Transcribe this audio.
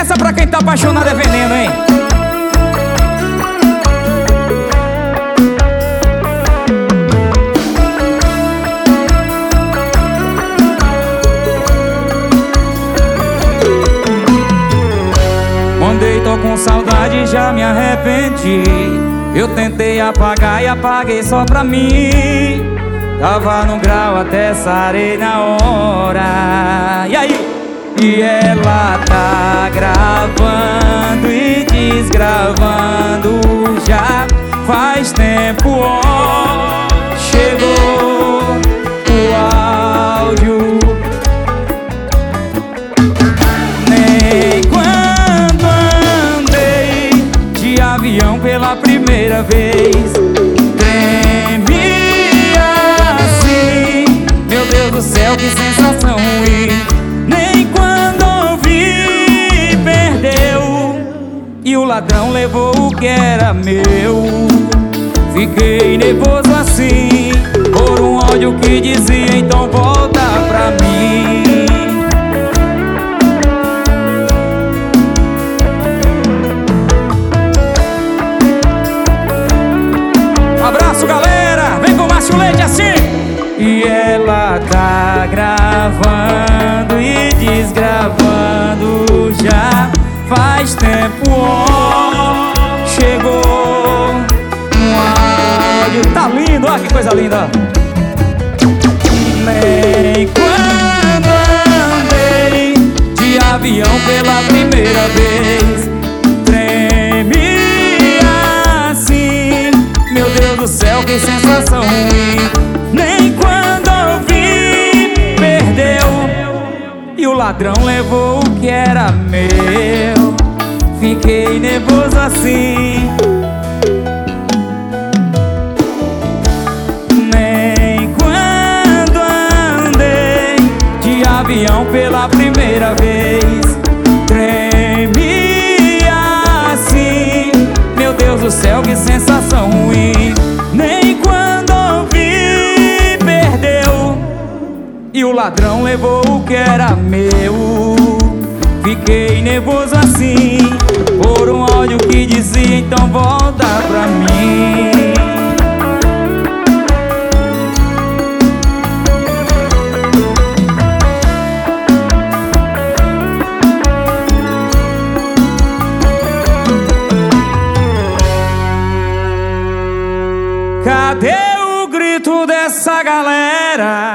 Essa pra quem tá apaixonado é veneno, hein? Mandei, tô com saudade, já me arrependi. Eu tentei apagar e apaguei só pra mim. Tava no grau, até sarei na hora. E aí? E ela tá gravando e desgravando já faz tempo, ó. Chegou o áudio. Nem quando andei de avião pela primeira vez tremi assim. Meu Deus do céu, que sensação ruim. Nem quando ouvi, perdeu. E o ladrão levou o que era meu. Fiquei nervoso assim, por um ódio que dizia: então volta pra mim. Abraço, galera, vem com o Márcio Leite assim. E ela tá gravando e desgravando já faz tempo, ó. Chegou um áudio. Tá lindo, ó, que coisa linda. Nem quando andei de avião pela primeira vez tremi assim. Meu Deus do céu, que sensação ruim. Nem quando ouvi, perdeu. E o ladrão levou o que era meu. Fiquei nervoso assim. Nem quando andei de avião pela primeira vez tremi assim. Meu Deus do céu, que sensação ruim. Nem quando ouvi, perdeu. E o ladrão levou o que era meu. Fiquei nervoso assim, por um áudio que dizia: então volta pra mim. Cadê o grito dessa galera?